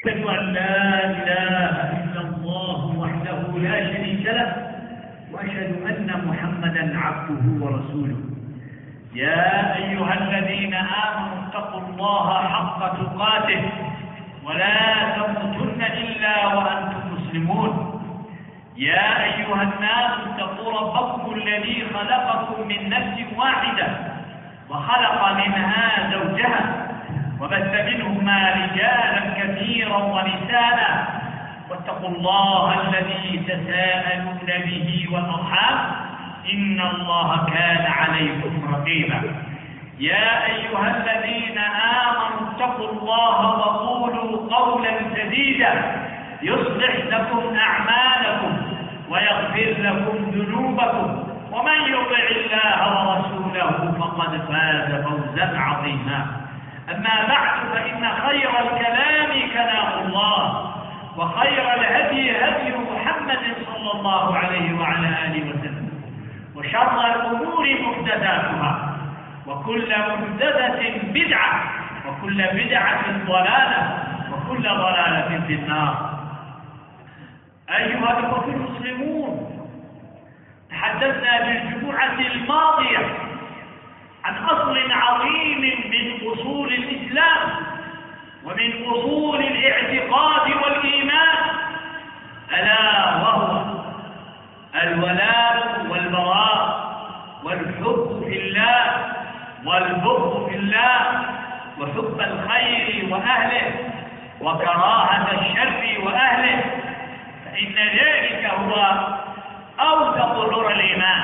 أشهد أن لا إله إلا الله وحده لا شريك له وأشهد أن محمدا عبده ورسوله. يا أيها الذين آمنوا اتقوا الله حق تقاته ولا تموتن إلا وأنتم مسلمون. يا أيها الناس اتقوا ربكم الذي خلقكم من نفس واحدة وخلق منها زوجها وبث منهما رجالا كثيرا ونساء واتقوا الله الذي تساءلون به والأرحام إن الله كان عليكم رقيبا. يا أيها الذين آمنوا اتقوا الله وقولوا قولا سديدا يصلح لكم أعمالكم ويغفر لكم ذنوبكم ومن يطع الله ورسوله فقد فاز فوزا عظيما. أما بعد فإن خير الكلام كلام الله وخير الهدي هدي محمد صلى الله عليه وعلى آله وسلم وشر الأمور محدثاتها وكل محدثة بدعة وكل بدعة ضلالة وكل ضلالة في النار. أيها الأخوة المسلمون، تحدثنا بالجمعة الماضية عن أصل عظيم من أصول الإسلام ومن أصول الاعتقاد والإيمان، ألا وهو الولاء والبراء والحب في الله والبغض في الله وحب الخير وأهله وكراهة الشر وأهله، فإن ذلك هو أوثق عرى الإيمان.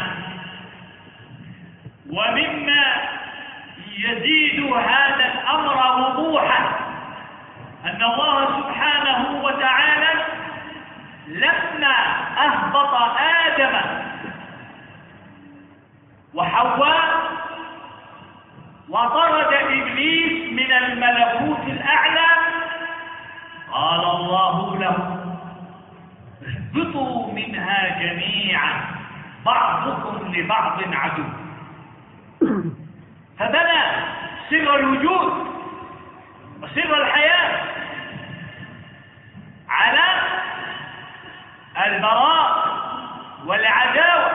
ومما يزيد هذا الأمر وضوحا أن الله سبحانه وتعالى لما أهبط آدم وحواء وطرد إبليس من الملكوت الأعلى قال الله لهم اهبطوا منها جميعا بعضكم لبعض عدو. فبنى سر الوجود وسر الحياة على البراء والعداوة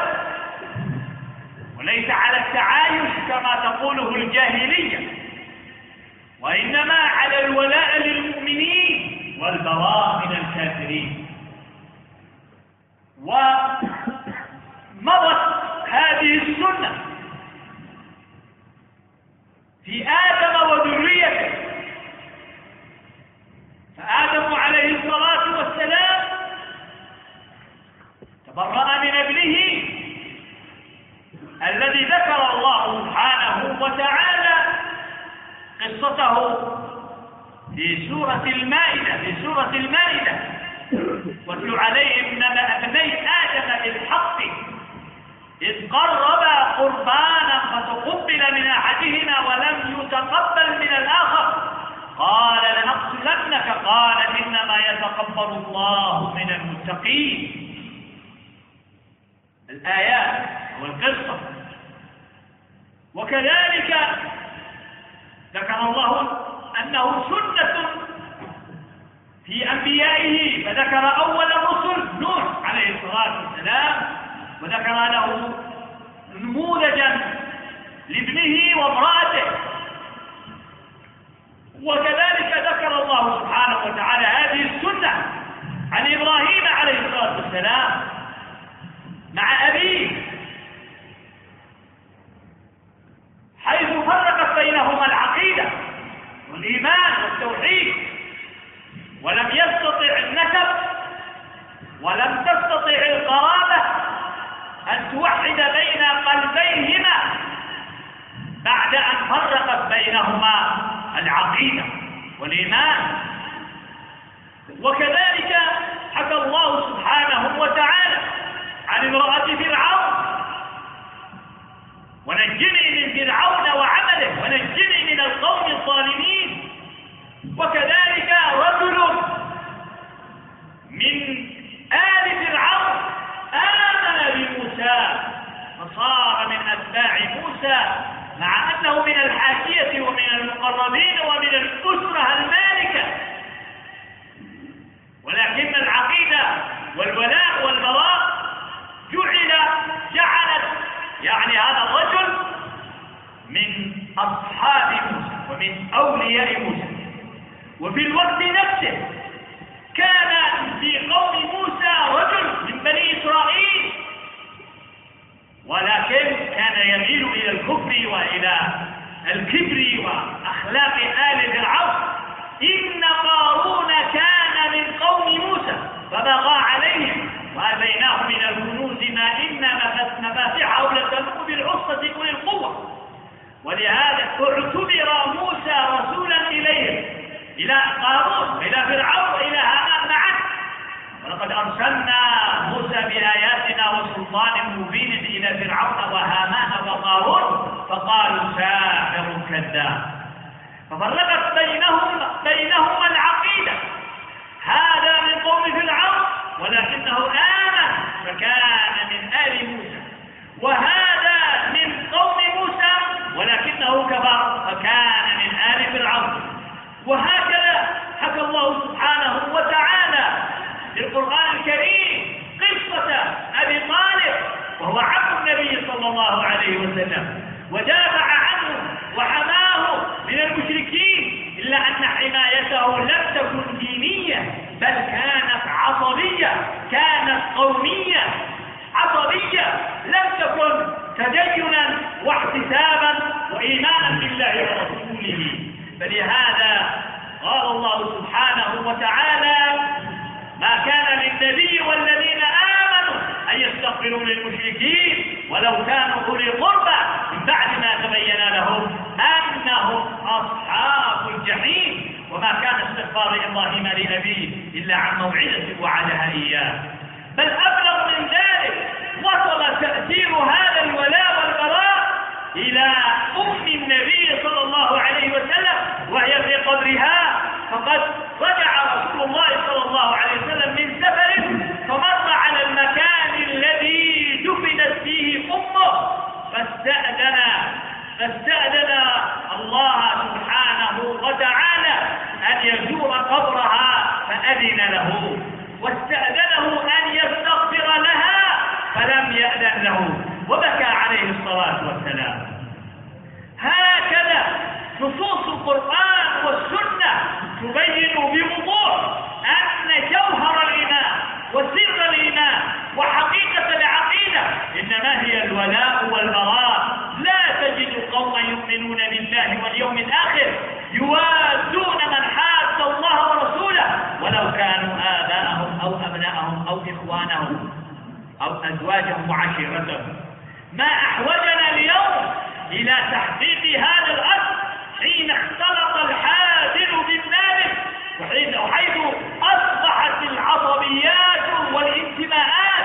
وليس على التعايش كما تقوله الجاهلية، وإنما على الولاء للمؤمنين والبراء من الكافرين. ومضت هذه السنة في آدم وذريته، فآدم عليه الصلاة والسلام تبرأ من ابنه الذي ذكر الله سبحانه وتعالى قصته في سورة المائدة واتل عليهم نبأ ابني آدم بالحق إذ قربا قربانا فتقبل من أحدهما ولم يتقبل من الآخر قال لنقتلنك قال إنما يتقبل الله من المتقين. الآيات والقصة. وكذلك ذكر الله أنه سنة في أنبيائه، فذكر أول الرسل نوح عليه الصلاة والسلام وذكر له نموذجا لابنه وامرأته. وكذلك ذكر الله سبحانه وتعالى هذه السنة عن إبراهيم عليه الصلاة والسلام مع أبيه، حيث فرقت بينهما العقيدة والإيمان والتوحيد، ولم يستطع النسب ولم تستطع القرابة أن توحد بين قلبيهما بعد أن فرقت بينهما العقيدة والإيمان. وكذلك حكى الله سبحانه وتعالى عن امرأة فرعون ونجني من فرعون وعمله ونجني من القوم الظالمين. وكذلك رجل من آل فرعون آمن بموسى فصار من أتباع موسى مع أنه من الحاشية ومن المقربين ومن الأسرة المالكة، أنبياء موسى. وفي الوقت نفسه كان في قوم موسى رجل من بني إسرائيل، ولكن كان يميل إلى الكفر وإلى الكبر وأخلاق آل فرعون. إن قارون كان من قوم موسى فبغى عليهم وآتيناه من الكنوز ما إن مفاتحه لتنوء بالعصبة أولي القوة. ولهذا اعتبر موسى رسولا إليهم، إلى قارون وإلى فرعون وإلى هامان معا. ولقد أرسلنا موسى بآياتنا وسلطان مبين إلى فرعون وهامان وقارون فقالوا ساحر كذاب. ففرقت بينهما العقيدة. هذا من قوم فرعون ولكنه آمن فكان من آل موسى، وهذا من قوم موسى ولكنه كفر فكان من آل فرعون. وهكذا حكى الله سبحانه وتعالى في القرآن الكريم قصة أبي طالب وهو عم النبي صلى الله عليه وسلم، ودافع عنه وحماه من المشركين، إلا أن حمايته لم تكن دينية بل كانت عصبية، كانت قومية عصبية، لم تكن تدينا واحتسابا وإيمانا بالله ورسوله. فلهذا قال الله سبحانه وتعالى: ما كان للنبي والذين آمنوا أن يستغفروا للمشركين ولو كانوا أولي قربى من بعد ما تبين لهم أنهم أصحاب الجحيم. وما كان استغفار إبراهيم لأبيه إلا عن موعدة وعدها إياه. بل أبلغ من ذلك، وصل تأثير هذا الولاء والبراء إلى أم النبي صلى الله عليه وسلم وهي في قبرها. فقد رجع رسول الله صلى الله عليه وسلم من سفر فمر على المكان الذي دفنت فيه أمه فاستأذن الله سبحانه وتعالى أن يزور قبرها فأذن له، واستأذنه أن يستغفر لها فلم يأذن له وبكى عليه الصلاة والسلام. هكذا نصوص القرآن والسنة تبين بوضوح أن جوهر الإيمان وسر الإيمان وحقيقة العقيدة إنما هي الولاء والبراء. لا تجد قوما يؤمنون بالله واليوم الآخر يوادون من حاد الله ورسوله ولو كانوا آباءهم أو أبناءهم أو إخوانهم أو أزواجهم وعشيرتهم. ما أحوجنا اليوم إلى تحقيق هذا الأصل حين اختلط الحاذر بالنابل، وحيث أصبحت العصبيات والانتماءات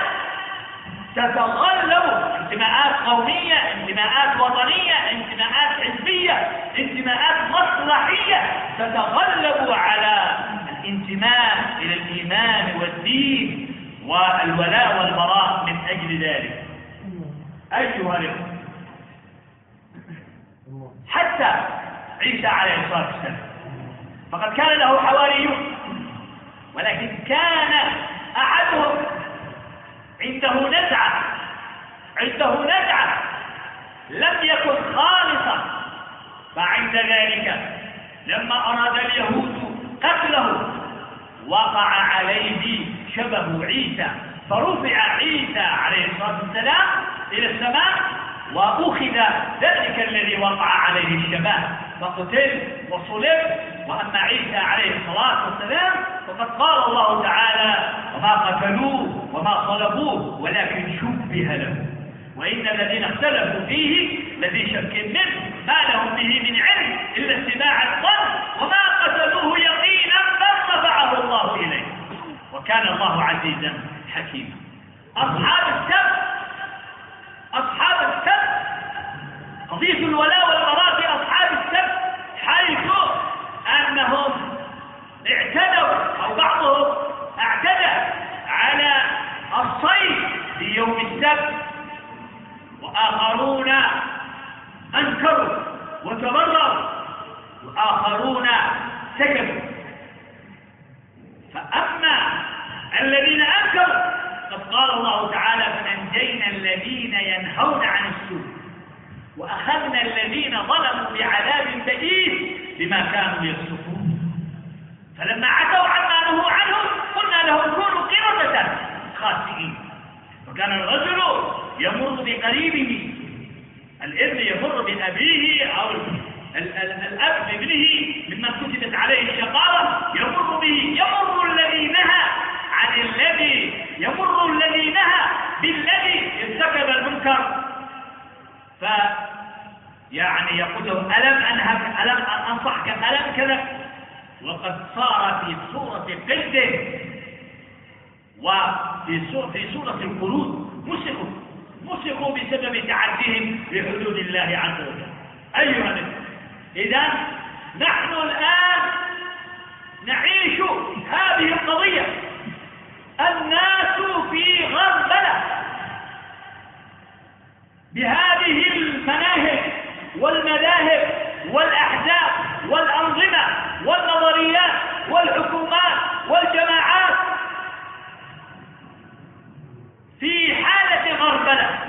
تتغلب، انتماءات قومية، انتماءات وطنية، انتماءات حزبية، انتماءات مصلحية، تتغلب على الانتماء إلى الإيمان والدين والولاء والبراء. من أجل ذلك أيها الأخوة، حتى عيسى عليه الصلاة والسلام فقد كان له حواريون، ولكن كان أحدهم عنده نزعة لم يكن خالصا. فعند ذلك لما أراد اليهود قتله وقع عليه شبه عيسى، فرفع عيسى عليه الصلاة والسلام إلى السماء وأخذ ذلك الذي وقع عليه الشبه فقتل وصلب. وأما عيسى عليه الصلاة والسلام فقد قال الله تعالى: وما قتلوه وما صلبوه ولكن شبه له، وإن الذين اختلفوا فيه لذي شك منه ما لهم به من علم إلا اتباع الظن وما قتلوه يقينا بل رفعه الله إليه وكان الله عزيزا حكيما. أصحاب السبت قضية الولاء والبراء في أصحاب السبت، حيث أنهم اعتدوا أو بعضهم اعتدى على الصيد في يوم السبت، وآخرون أنكروا وتبرروا وآخرون سكتوا. فأما الذين أنكروا قد قال الله تعالى: فأنجينا الذين ينهون عن السوء وأخذنا الذين ظلموا بعذاب بئيس بما كانوا يفسقون. فلما عتوا عما نهوا عنه قلنا لهم كونوا قردة خاسئين. وكان الرجل يمر بقريبه، الابن يمر بأبيه أو الأب بابنه ممن كتبت عليه الشقاوة، يمر به، يمر الذي نهى عن الذي، يمر الذي نهى بالذي ارتكب المنكر، يعني يقول له ألم أنهك، ألم أنصحك، ألم كذا، وقد صار في صورة قرد وفي صورة القرود، مسخوا بسبب تعديهم بحدود الله عز وجل. أيها الناس، إذن نحن الآن نعيش هذه القضية، الناس في غربلة بهذه المناهج والمذاهب والأحزاب والأنظمة والنظريات والحكومات والجماعات في حالة غربلة.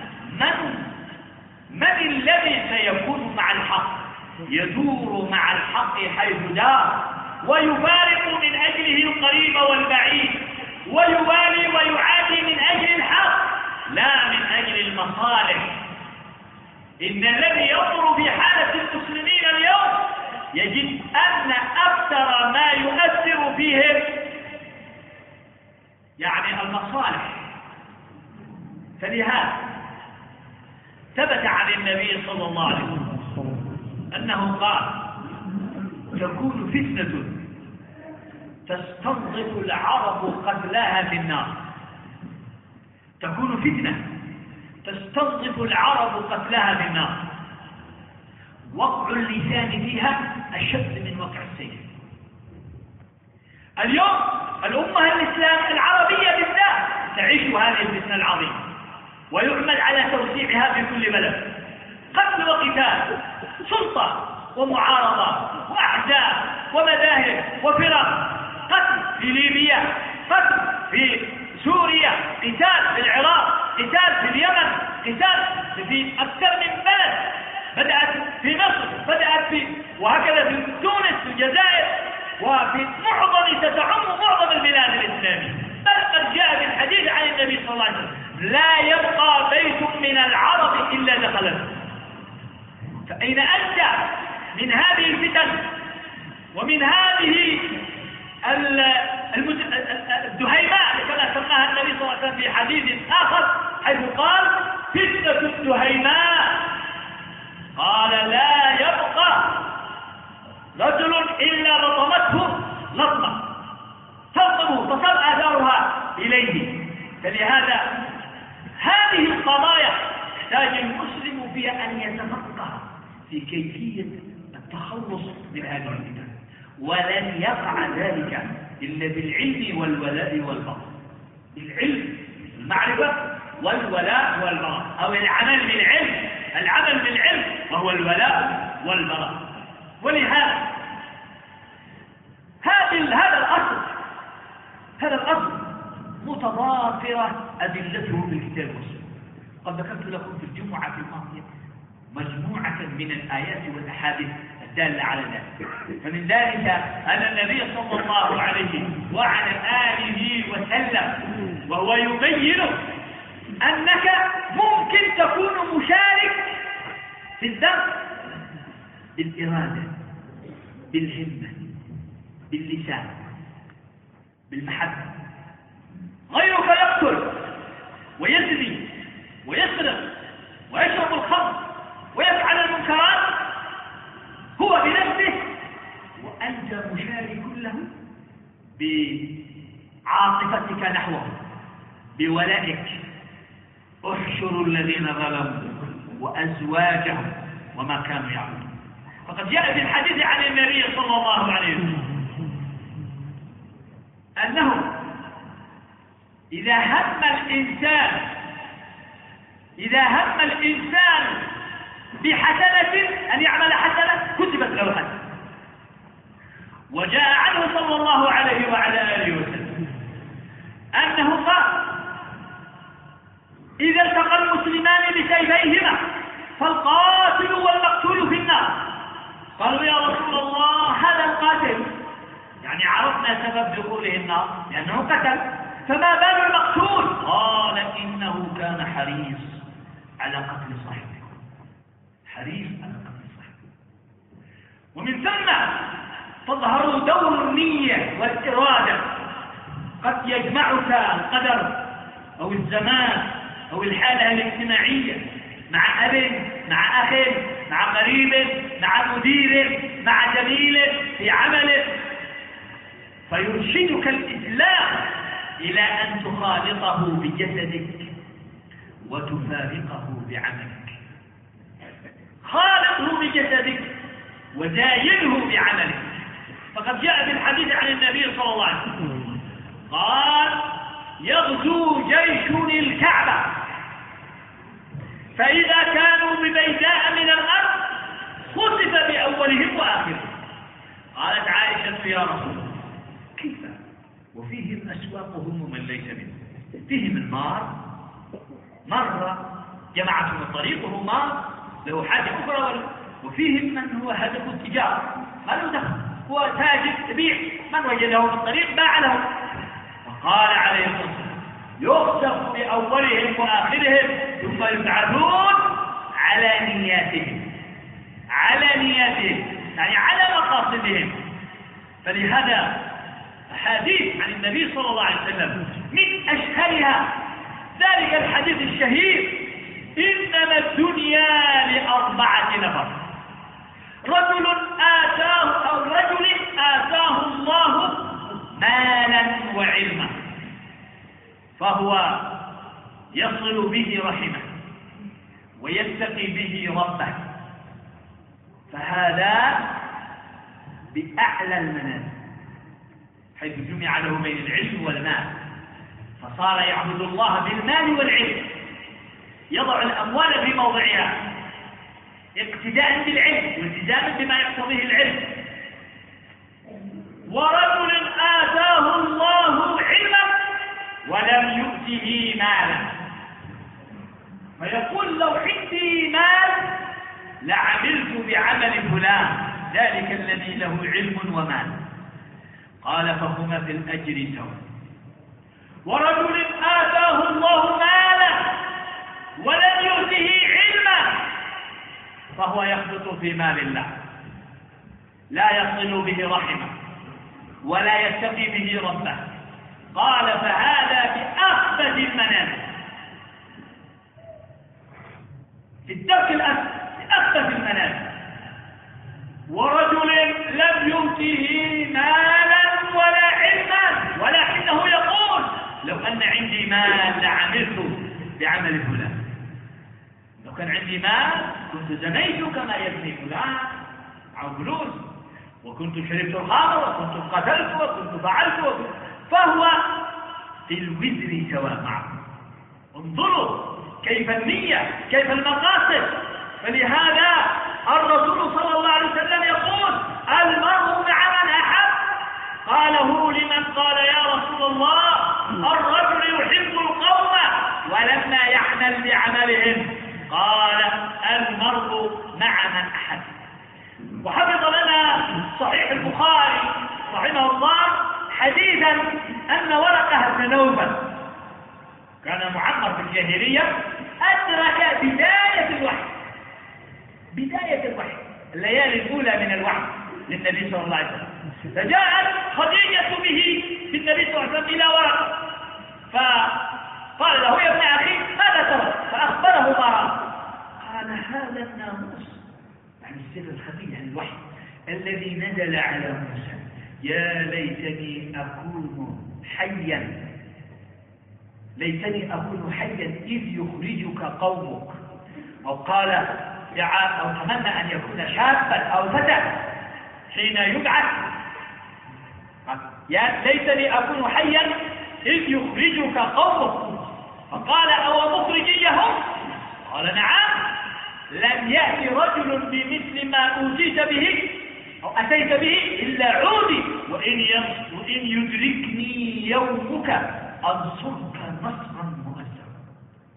من الذي سيكون مع الحق؟ يدور مع الحق حيث دار، ويفارق من أجله القريب والبعيد، ويوالي ويعادي من أجل الحق لا من أجل المصالح. إن الذي ينظر في حالة المسلمين اليوم يجد أن أكثر ما يؤثر فيهم يعني المصالح. فلهذا ثبت عن النبي صلى الله عليه وسلم أنه قال: تكون فتنة تستنظف العرب قتلاها في النار. تكون فتنة تستنظف العرب قتلاها في النار، وقع اللسان فيها أشد من وقع السيف. اليوم الأمة الإسلام العربية بالذات تعيش هذه الفتنة العظيمة، ويعمل على توسيعها في كل بلد، قتل وقتال، سلطة ومعارضة وأحزاب ومذاهب وفرق، قتل في ليبيا، قتل في سوريا، قتال في العراق، قتال في اليمن، قتال في أكثر من بلد، بدأت في مصر، بدأت في وهكذا في تونس، في الجزائر، وفي تعم معظم البلاد الإسلامية. بل قد جاء في الحديث عن النبي صلى الله عليه وسلم: لا يبقى بيت من العرب إلا دخلته. فأين أنت من هذه الفتن ومن هذه الدهيماء كما سماها النبي صلى الله عليه وسلم في حديث آخر، حيث قال: فتنة الدهيماء. قال: لا يبقى رجل إلا لطمته لطمة تلطمه تصل آثارها إليه. فلهذا هذه القضايا يحتاج المسلم فيها أن يتفقه في كيفية التخلص من هذه الفتن، ولن يقع ذلك إلا بالعلم والولاء والبراء. بالعلم، المعرفة، والولاء والبراء، أو العمل بالعلم، العمل بالعلم وهو الولاء والبراء. ولهذا هذا الأصل متضافرة أدلته بالكتاب والسنة. قد ذكرت لكم في الجمعة الماضية مجموعة من الآيات والأحاديث الدالة على ذلك. فمن ذلك أن النبي صلى الله عليه وعلى آله وسلم وهو يبين أنك ممكن تكون مشارك في الذنب بالإرادة، بالهمة، باللسان، بالمحبة. غيرك يقتل ويزني ويسرق ويشرب الخمر ويفعل المنكرات هو بنفسه، وأنت مشارك له بعاطفتك نحوه، بولائك. احشروا الذين ظلموا وأزواجهم وما كانوا يعملون. فقد جاء في الحديث عن النبي صلى الله عليه وسلم أنه إذا هم الإنسان بحسنة أن يعمل حسنة كتبت له حسنة. وجاء عنه صلى الله عليه وعلى آله وسلم أنه قال: إذا التقى المسلمان بسيفيهما فالقاتل والمقتول في النار. قالوا يا رسول الله هذا القاتل، يعني عرفنا سبب دخوله النار لأنه قتل، فما بال المقتول؟ قال إنه كان حريص على قتل صاحبه، حريص على قتل صاحبه. ومن ثم تظهر دور النية والإرادة. قد يجمعك القدر أو الزمان أو الحالة الاجتماعية مع أب، مع أخ، مع قريب، مع مدير، مع زميل في عمل، فيرشدك الإسلام إلى أن تخالطه بجسدك وتفارقه بعملك. خالطه بجسدك وزاينه بعملك. فقد جاء في الحديث عن النبي صلى الله عليه وسلم قال: يغزو جيش الكعبة، فإذا كانوا ببيداء من الأرض خسف بأولهم وآخرهم. قالت عائشة: يا رسول الله كيف وفيهم أسواقهم ومن ليس منهم؟ فيهم المار، مرة جماعة من الطريق وهو مار له حاجة أخرى، وفيهم من هو هدف التجارة ما له دخل، هو تاجر يبيع، من وجده في الطريق باع له. فقال عليه الصلاة والسلام: يخسف بأولهم وآخرهم ثم يبعثون على نياتهم، على نياتهم يعني على مقاصدهم. فلهذا أحاديث عن النبي صلى الله عليه وسلم من أشهرها ذلك الحديث الشهير: إنما الدنيا لأربعة نفر، رجل آتاه الله مالا وعلما فهو يصل به رحمه ويتقي به ربه، فهذا بأعلى المنازل، حيث جمع له بين العلم والمال، فصار يعبد الله بالمال والعلم، يضع الأموال في موضعها اقتداء بالعلم والتزاما بما يقتضيه العلم. ورجل آتاه الله علما ولم يؤته مالا، فيقول: لو عندي مال لعملت بعمل فلان ذلك الذي له علم ومال. قال: فهما في الأجر سواء. ورجل آتاه الله مالا ولم يؤته علما فهو يخبط في مال الله، لا يصل به رحمه ولا يتقي به ربه. قال: فهذا بأخبث المنازل، في الدرك الأسفل، بأخبث المنازل. ورجل لم يؤته مالا ولا علما ولكنه يقول: لو أن عندي مال لعملت بعمل فلان، لو كان عندي مال كنت زنيت كما يزني فلان عن فلوس، وكنت شربت الخمر، وكنت قتلت، وكنت فعلت، فهو في الوزر سواء معه. انظروا كيف النية، كيف المقاصد. فلهذا الرسول صلى الله عليه وسلم يقول: المرء مع من أحب. قاله لمن قال: يا رسول الله الرجل يحب القوم ولما يعمل بعملهم. قال: المرء مع من أحب. وحفظ لنا صحيح البخاري رحمه الله حديثا أن ورقة بن نوفل كان معمر في الجاهلية، أدرك بداية الوحي، الليالي الأولى من الوحي للنبي صلى الله عليه وسلم. فجاءت خديجة به في النبي صلى الله عليه وسلم إلى ورقة، فقال له: يا ابن أخي ماذا ترى؟ فأخبره ما رأى. قال: هذا الناموس، يعني السر الخفي عن الوحي الذي نزل على موسى: يا ليتني أكون حيا، ليتني أكون حيا إذ يخرجك قومك. أو قال أو تمنى أن يكون شابا أو فتى حين يبعث. يا ليتني أكون حيا إذ يخرجك قومك. فقال: أو مخرجيهم؟ قال: نعم. لم يأتي رجل بمثل ما أوتيت به أو أتيت به إلا عودي، وإن يدركني يومك أنصرك نصرا مؤثرا.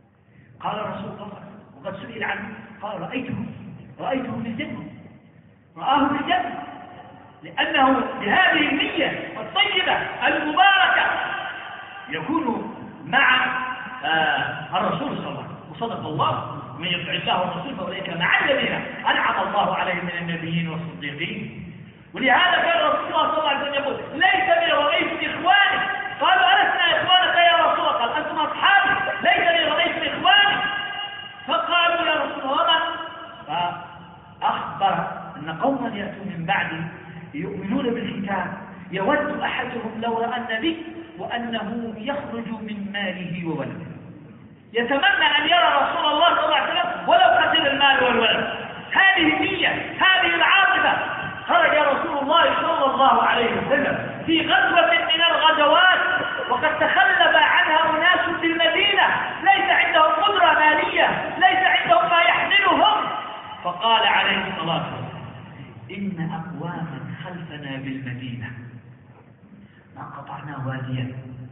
قال رسول الله وقد سئل عنه، قال: رأيته في الجنة. رآه في الجنة، لأنه بهذه النية الطيبة المباركة يكون مع الرسول صلى الله عليه وسلم. وصدق الله، من يطع الله والرسول فأولئك مع الذين أنعم الله عليهم من النبيين والصديقين. ولهذا كان رسول الله صلى الله عليه وسلم يقول: ليس بي رأيت إخواني. قالوا: ألسنا إخوانك يا رسول الله؟ قال: أنتم أصحابي. ليس بي رأيت إخواني. فقالوا: يا رسول الله. فأخبر أن قوما يأتوا من بعده يؤمنون بالكتاب يود أحدهم لو رأى النبي وأنه يخرج من ماله وولده، يتمنى أن يرى رسول الله صلى الله عليه وسلم ولو قتل المال والولد. هذه النية، هذه العاطفة. خرج رسول الله صلى الله عليه وسلم في غزوة من الغزوات وقد تخلف عنها أناس في المدينة، ليس عندهم قدرة مالية، ليس عندهم ما يحملهم. فقال عليه الصلاة والسلام: إن أقواما خلفنا بالمدينة ما قطعنا واديا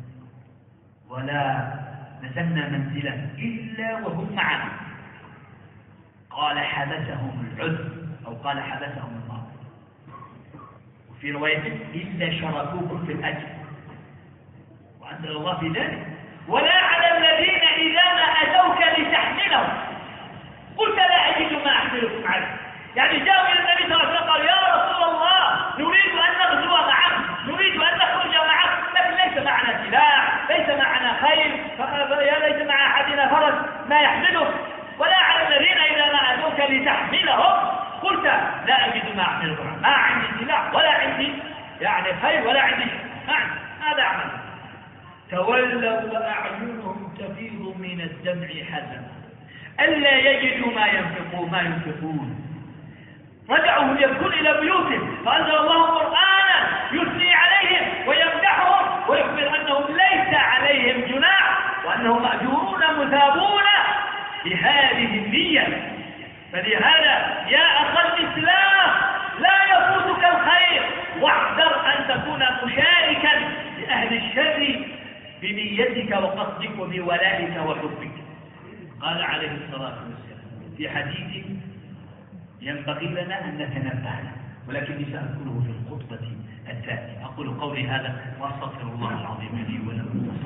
ولا نزلنا منزلا إلا وهم معنا. قال: حبسهم العذر، أو قال: حبسهم الله. وفي رواية: إلا شركوكم في الأجر. وأنزل الله في ذلك: ولا على الذين إذا ما أتوك لتحملهم قلت لا أجد ما أحملكم عليه. يعني جاءوا إلى النبي صلى الله عليه وسلم قالوا: يا رسول الله، نريد أن نغزو معك، نريد أن نخرج معك، لكن ليس معنا سلاح، ليس معنا خيل، ليس مع أحدنا فرس ما يحمله. ولا على الذين إذا ما أتوك لتحملهم قلت لا أجد ما أحملكم، ما عندي سلاح ولا عندي يعني خيل ولا عندي هذا عمل. تولوا وأعينهم تفيض من الدمع حزنا ألا يجدوا ما ينفقون. رجعوا يبكون إلى بيوتهم، فأنزل الله قرآنا يثني عليهم ويمدحهم ويخبر أنهم ليس عليهم جناح وأنهم مأجورون مثابون بهذه النية. فلهذا يا أخ الإسلام لا يفوتك الخير، واحذر أن تكون مشاركا لأهل الشر بنيتك وقصدك وبولائك وحبك. قال عليه الصلاة والسلام في حديث ينبغي لنا أن نتنبه له، ولكني سأذكره في الخطبة التالية. أقول قولي هذا وأستغفر الله العظيم لي ولكم.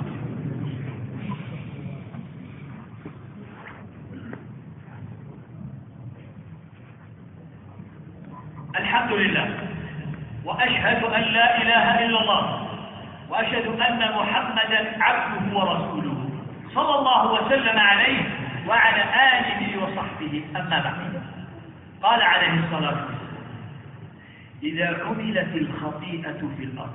الحمد لله، وأشهد أن لا إله إلا الله، وأشهد أن محمدا عبده ورسوله صلى الله وسلم عليه وعلى آله وصحبه. أما بعد، قال عليه الصلاة والسلام: إذا عملت الخطيئة في الأرض،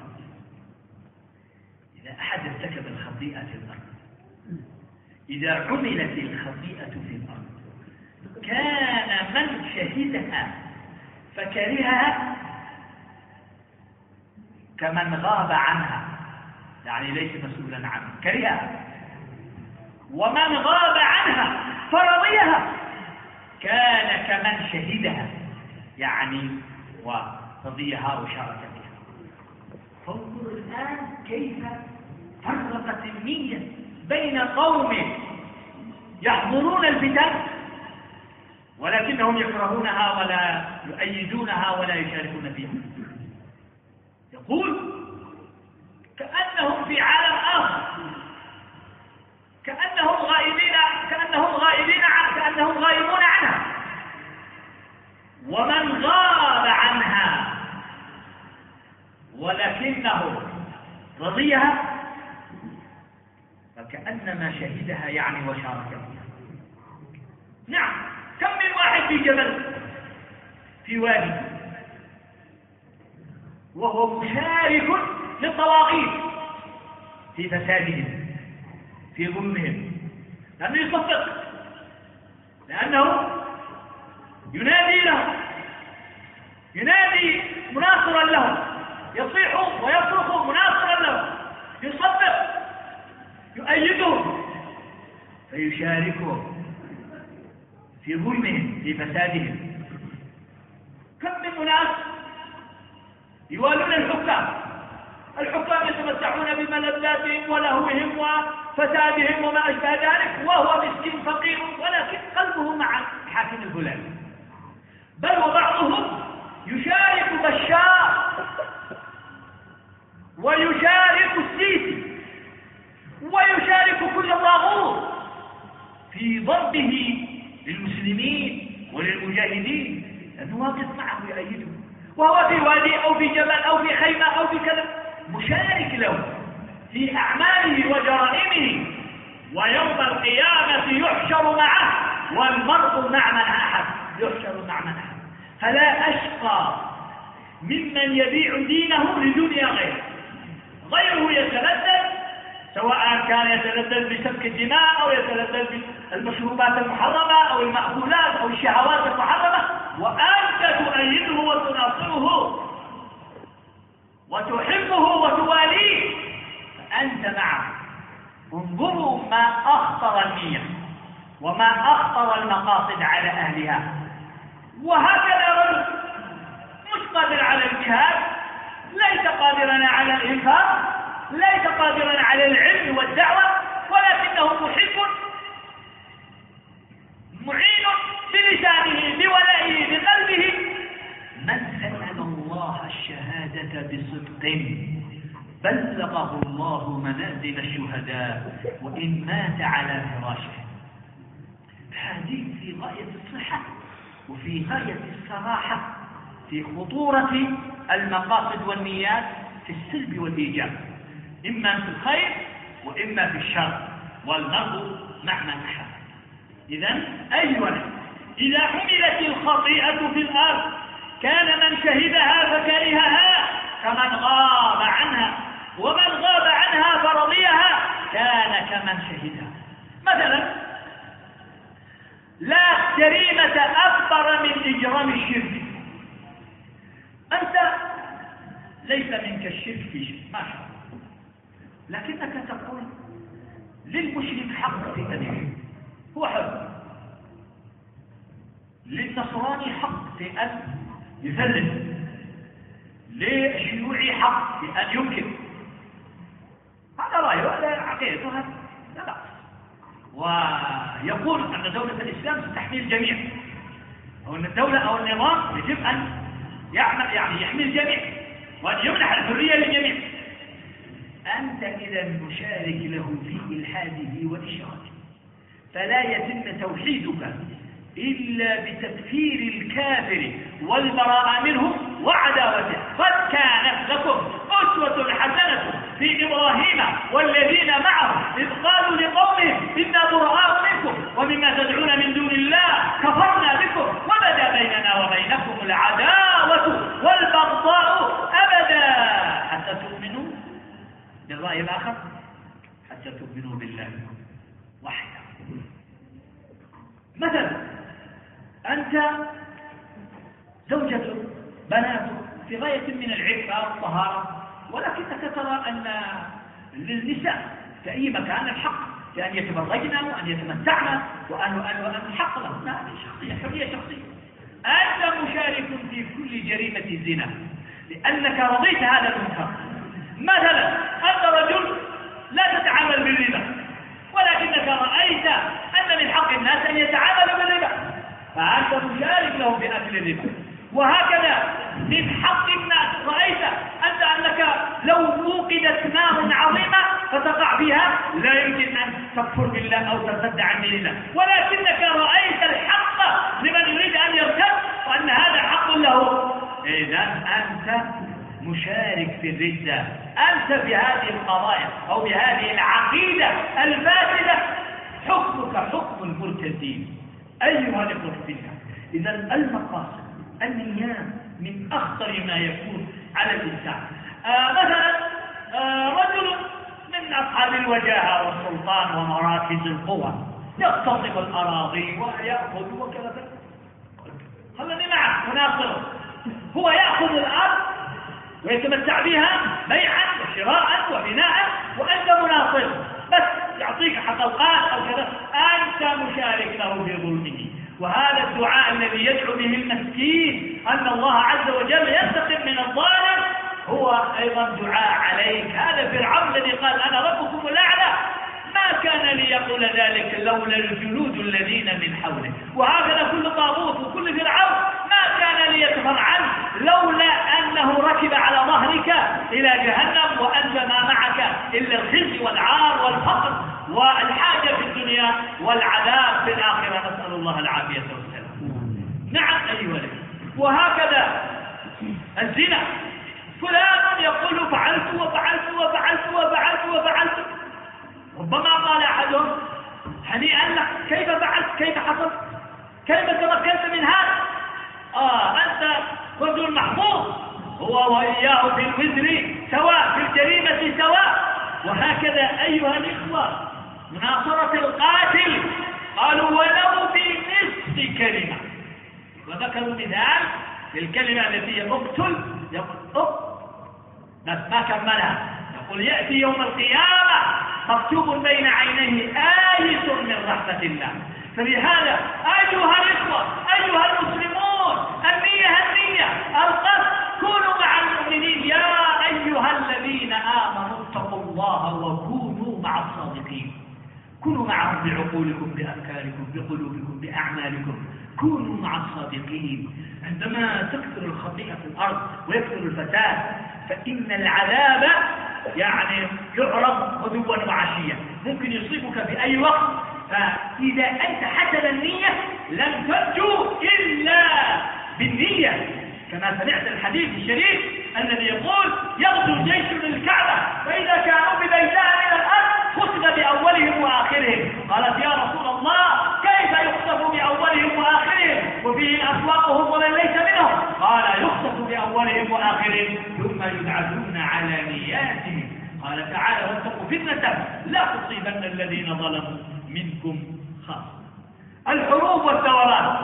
إذا أحد ارتكب الخطيئة في الأرض، إذا عملت الخطيئة في الأرض كان من شهدها فكرهها كمن غاب عنها، يعني ليس مسؤولا عنها، كرهها. ومن غاب عنها فرضيها كان كمن شهدها، يعني ورضيها وشارك بها. فانظر الآن كيف فرقت النية بين قوم يحضرون الفتن ولكنهم يكرهونها ولا يؤيدونها ولا يشاركون فيها. يقول كأنهم في عالم آخر، كأنهم غائبون عنها. ومن غاب عنها ولكنه رضيها فكأنما شهدها، يعني وشارك فيها. نعم، كم من واحد في جبل في وادي وهو مشارك للطواغيت في فسادهم في ظلمهم، لأنه يصفق، لأنه ينادي لهم، ينادي مناصرا لهم، يصيح ويصرخ مناصرا لهم، يصفق، يؤيدهم، فيشاركهم في ظلمهم في فسادهم. كم من أناس يوالون الحكام يتمتعون بملذاتهم ولهوهم وفسادهم وما أشبه ذلك، وهو مسكين فقير ولكن قلبه مع الحاكم الفلاني. بل وبعضهم يشارك بشار ويشارك السيسي ويشارك كل طاغوت في ضربه للمسلمين وللمجاهدين، لأنه واقف معه يؤيده، وهو في وادي أو في جبل أو في خيمة أو في كذا، مشارك له في أعماله وجرائمه، ويوم القيامة يحشر معه، والمرء مع من أحب يحشر مع من أحب. فلا أشقى ممن يبيع دينه لدنيا غيره يتلذذ، سواء كان يتلذذ بسفك الدماء أو يتلذذ بالمشروبات المحرمة أو المأكولات أو الشهوات المحرمة، وأنت تؤيده وتناصره وتحبه وتواليه، فأنت معه. انظروا ما أخطر النية وما أخطر المقاصد على أهلها. وهكذا رجل مش قادر على الجهاد، ليس قادرا على الإنفاق، ليس قادرا على العلم والدعوة، ولكنه محب معين بلسانه بولائه بقلبه. من سأل الله الشهادة بصدق بلغه الله منازل الشهداء وإن مات على فراشه. الحديث في غاية الصحة وفي غاية الصراحة في خطورة المقاصد والنيات في السلب والإيجاب، إما في الخير وإما في الشر، والمرء مع من أحب. إذن أيها، إذا حملت الخطيئة في الأرض كان من شهدها فكرهها كمن غاب عنها، ومن غاب عنها فرضيها كان كمن شهدها. مثلا لا جريمة أكبر من إجرام الشرك. أنت ليس منك الشرك في شيء ما شاء الله، لكنك تقول للمشرك حق في أن يشرك، هو حر، للنصراني حق في أن يثلث، للشيوعي حق في أن ينكر. هذا رأيه، هذا عقيدته، لا بأس. ويقول أن دولة الإسلام ستحمي الجميع، أو أن الدولة أو النظام يجب أن يحمي الجميع وأن يمنح الحرية للجميع. أنت إذا مشارك له في إلحاده وإشراكه، فلا يتم توحيدك إلا بتكفير الكافر والبراءة منه وعداوته. قد كانت لكم أسوة حسنة في إبراهيم والذين معه إذ قالوا لقومهم إنا براء منكم ومما تدعون من دون الله كفرنا بكم وبدا بيننا وبينكم العداوة والبغضاء أبدا حتى تؤمنوا بالرأي الآخر، حتى تؤمنوا بالله وحده. مثلا أنت زوجة بنات في غاية من العفة والطهارة، ولكنك ترى أن للنساء في أي مكان الحق في أن يتبرجن وأن يتمتعن وأن الحق لهم، هذه شخصية، حرية شخصية. أنت مشارك في كل جريمة زنا لأنك رضيت هذا المنكر. مثلا أنت رجل لا تتعامل بالربا، ولكنك رأيت أن من حق الناس أن يتعاملوا بالربا، فأنت مشارك له في أكل الربا. وهكذا من حق الناس رأيت أنك لو وقدت نار عظيمة فتقع فيها لا يمكن أن تكفر بالله أو ترتد عن دين الله، ولكنك رأيت الحق لمن يريد أن يرتد وأن هذا حق له. إذن أنت مشارك في الردة، أنت بهذه القضايا أو بهذه العقيدة الفاسدة حكمك حكم المرتدين. أيها الإخوة في الله، إذن المقاصد النيات من أخطر ما يكون على الإنسان. مثلا رجل من أصحاب الوجاهة والسلطان ومراكز القوى يغتصب الأراضي ويأخذ وكذا، خلني معه وناصره. هو يأخذ الأرض ويتمتع بها بيعا وشراء وبناء، وأنت مناصر بس يعطيك حقوقات أو كذا، أنت مشارك له في ظلمه. وهذا الدعاء الذي يدعو به المسكين أن الله عز وجل ينتقم من الظالم هو أيضا دعاء عليك. هذا فرعون الذي قال أنا ربكم الأعلى، ما كان ليقول ذلك لولا الجنود الذين من حوله. وهكذا كل طاغوت وكل فرعون ما كان بقية فرعا لولا أنه ركب على ظهرك إلى جهنم وأنت ما معك إلا الخزي والعار والفقر والحاجة في الدنيا والعذاب في الآخرة، نسأل الله العافية والسلام. نعم أيها الأخوة، وهكذا الزنا، فلان يقول فعلت وفعلت وفعلت وفعلت وفعلت، ربما قال أحدهم هنيئا لك، كيف فعلت؟ كيف حصل؟ كيف تمكنت من هذا؟ أنت رجل محفوظ، هو وإياه في الوزر سواء، في الجريمة سواء. وهكذا أيها الإخوة مناصرة القاتل، قالوا ولو بنصف كلمة، وذكروا مثال للكلمة التي هي اقتل، يقول بس ما كملها، يقول يأتي يوم القيامة مكتوب بين عينيه آيس من رحمة الله. فلهذا أيها الإخوة أيها المسلمون، النية القصد، كونوا مع المؤمنين. يا أيها الذين آمنوا اتقوا الله وكونوا مع الصادقين، كونوا معهم بعقولكم بأفكاركم بقلوبكم بأعمالكم، كونوا مع الصادقين. عندما تكثر الخطيئة في الأرض ويكثر الفساد فإن العذاب يعني يعرض غدوا وعشيا، ممكن يصيبك في أي وقت. فإذا أنت حسن النية لن تنجو إلا بالنية، كما سمعت الحديث الشريف الذي يقول يغزو جيش للكعبة فإذا كانوا ببيتها من الأرض خسف بأولهم وآخرهم. قالت يا رسول الله كيف يخسف بأولهم وآخرهم وفيه أسواقهم ومن ليس منهم؟ قال يخسف بأولهم وآخرهم ثم يبعثون على نياتهم. قال تعالى واتقوا فتنة لا تصيبن الذين ظلموا منكم خاصة. الحروب والثورات،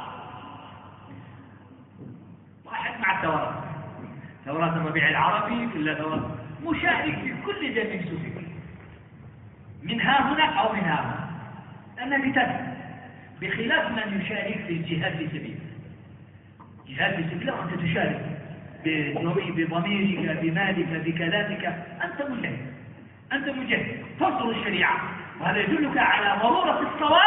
واحد مع الثورات، ثورات الربيع العربي كلها ثورات، مشارك في كل ذلك سفك من ها هنا أو من ها هنا، لأنها بتدري، بخلاف من يشارك في الجهاد في سبيل جهاد في سبيل الله. أنت تشارك بضميرك بمالك بكلامك، أنت مجاهد تنصر الشريعة، وهذا يدلك على ضرورة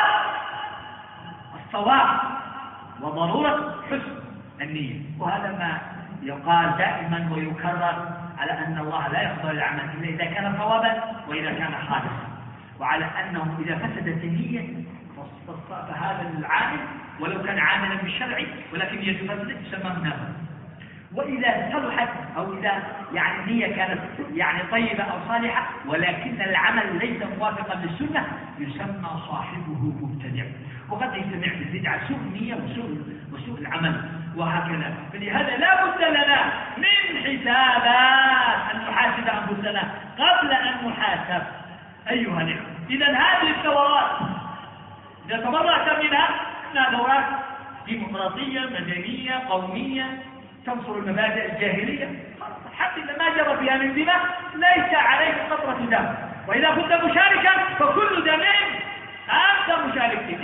الصواب وضرورة حسن النية. وهذا ما يقال دائما ويكرر على أن الله لا يقبل العمل إلا إذا كان صوابا وإذا كان خالصا، وعلى أنه إذا فسدت النية فهذا العامل ولو كان عاملا بالشرع ولكن يتفسد يسمى منافق. وإذا صلحت أو إذا يعني النية كانت يعني طيبة أو صالحة ولكن العمل ليس موافقا للسنة يسمى صاحبه مبتدع، وقد يجتمع في البدعة سوء النية وسوء العمل وهكذا. فلهذا لا بد لنا من حسابات أن نحاسب أنفسنا قبل أن نحاسب أيها الإخوة. إذا هذه الثورات إذا تبرأت منها أنها ثورات ديمقراطية مدنية قومية تنصر المبادئ الجاهلية، حتى إذا ما جرى فيها من دماء ليس عليك قطرة دم. وإذا كنت مشاركا فكل دم أنت مشارك فيه،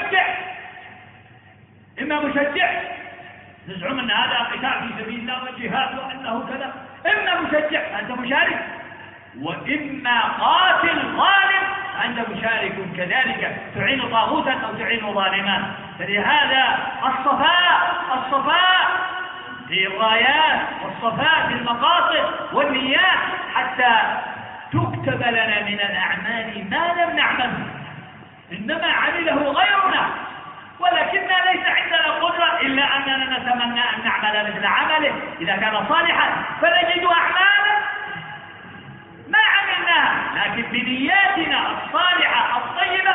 إما مشجع نزعم أن هذا قتال في سبيل الله وجهاد وأنه كذا، إما مشجع أنت مشارك، وإما قاتل ظالم أنت مشارك كذلك، تعين طاغوتا أو تعين ظالما. فلهذا الصفاء في الرايات والصفاء في المقاصد والنيات حتى تكتب لنا من الأعمال ما لم نعمله، إنما عمله غيرنا ولكننا ليس عندنا قدرة إلا أننا نتمنى أن نعمل مثل عمله إذا كان صالحا، فنجد أعمالا ما عملناها لكن بنياتنا الصالحة الطيبة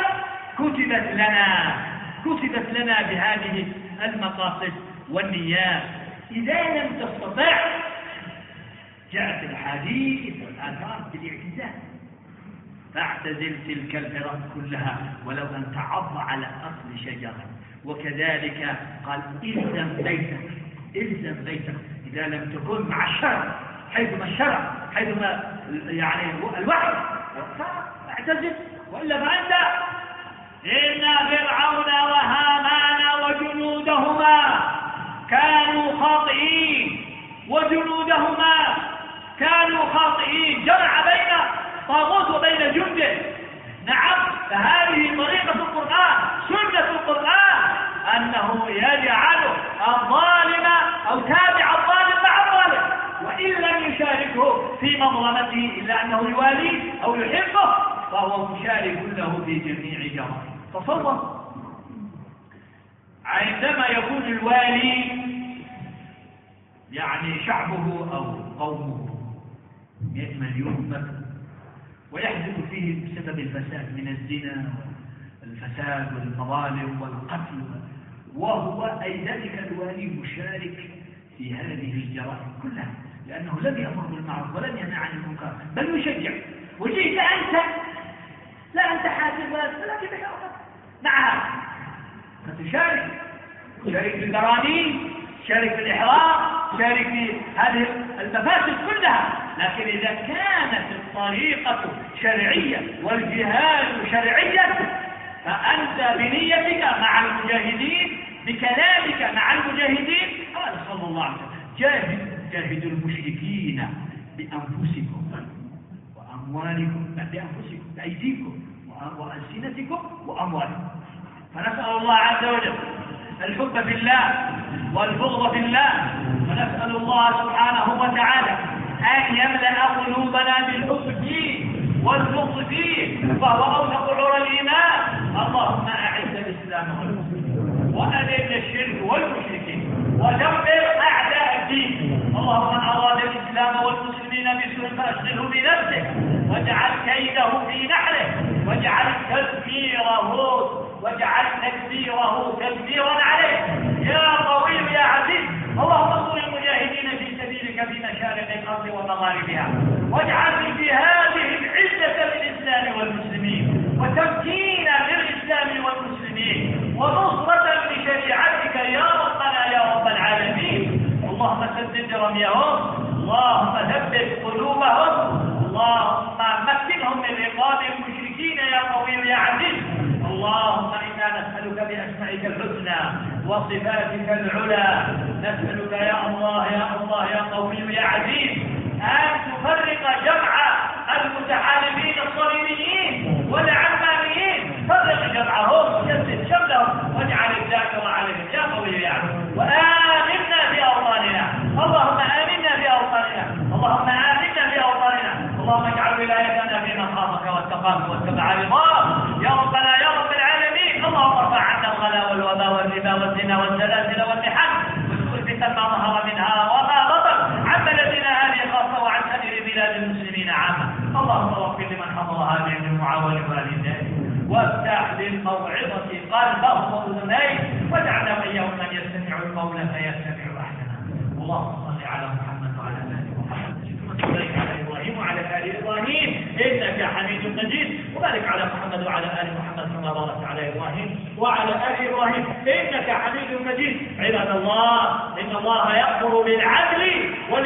كتبت لنا بهذه المقاصد والنيات. إذا لم تستطع جاءت الحديث والآثار بالاعتزال، فاعتزل تلك الفرق كلها ولو أن تعض على أصل شجرة. وكذلك قال إلزم بيتك إذا لم تكن مع الشرع، حيثما يعني الوحي فاعتزل، وإلا فأنت إن فرعون وهامان وجنودهما كانوا خاطئين جمع بين طاغوت وبين جنده. نعم، فهذه طريقة القرآن سنة القرآن أنه يجعل الظالم أو تابع الظالم مع الظالم، وإن لم يشاركه في مظلمته إلا أنه يواليه أو يحبه فهو مشارك له في جميع جرائمه. تصور عندما يكون الوالي يعني شعبه أو قومه 100 مليون مثلا، ويحدث فيه بسبب الفساد من الزنا والفساد والمظالم والقتل، وهو أي ذلك الوالي مشارك في هذه الجرائم كلها، لأنه لم يأمر بالمعروف ولم ينهى عن المنكر بل يشجع. وجئت لا أنت حاسب ولكنك معها فتشارك، شارك في الجرائم، شارك في الإحراق، شارك في هذه المفاسد كلها. لكن إذا كانت الطريقة شرعية والجهاد شرعيا فأنت بنيتك مع المجاهدين، بكلامك مع المجاهدين. قال صلى الله عليه وسلم جاهدوا المشركين بأنفسكم وأموالكم، بأنفسكم بأيديكم وألسنتكم وأموالكم. فنسأل الله عز وجل الحب في الله والبغض في الله، ونسأل الله سبحانه وتعالى أن يملأ قلوبنا بالحب فيه والبغض فيه، فهو أوثق عرى الإيمان. اللهم أعز الإسلام والمسلمين وأذل الشرك والمشركين ودمر أعداء الدين. اللهم من أراد الإسلام والمسلمين بسوء فأشغله بنفسه واجعل كيده في نحره واجعل تدبيره تدبيرا عليه يا قوي يا عزيز. اللهم انصر المجاهدين في سبيلك في مشارق الأرض ومغاربها، واجعل في هذه العزة للإسلام والمسلمين وتمكين للإسلام والمسلمين ونصرة لشريعتك يا ربنا يا رب العالمين. اللهم سدد رميهم، اللهم ثبت قلوبهم، اللهم مكنهم من رقاب المشركين يا قوي يا عزيز. اللهم إنا نسألك بأسمائك الحسنى وصفاتك العلى، نسألك يا الله يا الله يا قوي يا عزيز أن تفرق جمع المتحالفين الصليبيين والعلمانيين، فرق جمعهم وجسد شملهم واجعل الذاكر عليهم يا قوي يا عزيز. وآمنا في أوطاننا، اللهم آمنا في أوطاننا، اللهم آمنا في أوطاننا. اللهم اجعل ولايتنا في من خافك واتقاك واتبع رضاك يا ربنا يا رب العالمين. اللهم ارفع عنا الغلا والوباء والربا والزنا والزلازل والمحن وسوء الفتن ما ظهر منها وما بطن عن بلدنا هذه خاصة وعن سائر بلاد المسلمين عامة. اللهم اغفر لمن حضر هذه الجمعة ولوالديه، وافتح للموعظة قلبه وأذنيه، واجعلنا وإياهم من يستمع القول فيتبع أحسنه. اللهم صل على محمد وعلى آل محمد كما صليت على إبراهيم وعلى آل إبراهيم إنك حميد مجيد، وبارك على محمد وعلى آل محمد كما باركت على إبراهيم وعلى آل إبراهيم إنك حميد مجيد. عباد الله، إن الله يأمر بالعدل